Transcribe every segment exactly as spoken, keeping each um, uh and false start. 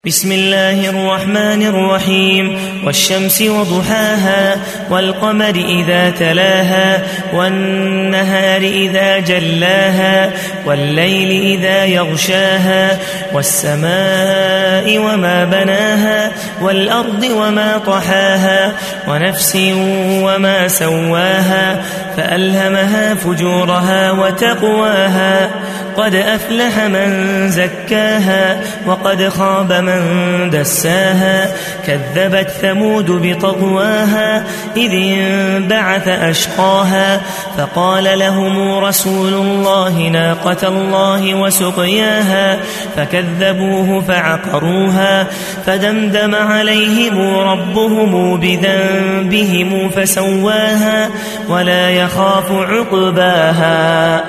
بسم الله الرحمن الرحيم والشمس وضحاها والقمر إذا تلاها والنهار إذا جلاها والليل إذا يغشاها والسماء وما بناها والأرض وما طحاها ونفس وما سواها فألهمها فجورها وتقواها قد أفلح من زكاها وقد خاب من دساها كذبت ثمود بطغواها إذ انبعث أشقاها فقال لهم رسول الله ناقة الله وسقياها فكذبوه فعقروها فدمدم عليهم ربهم بذنبهم فسواها ولا يخاف عقباها.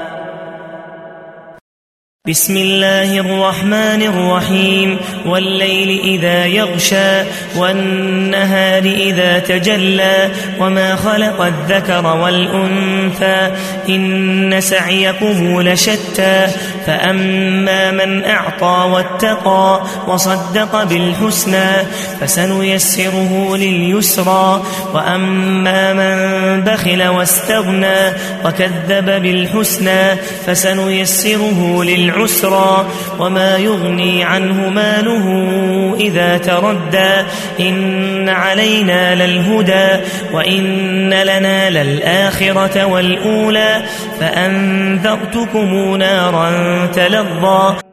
بسم الله الرحمن الرحيم والليل إذا يغشى والنهار إذا تجلى وما خلق الذكر والأنثى إن سعيكم لشتى فأما من أعطى واتقى وصدق بالحسنى فسنيسره لليسرى وأما من بخل واستغنى وكذب بالحسنى فسنيسره للعسرى عسرا وما يغني عنه ماله إذا تردى إن علينا للهدى وإن لنا للآخرة والأولى فأنذرتكم نارا تلظى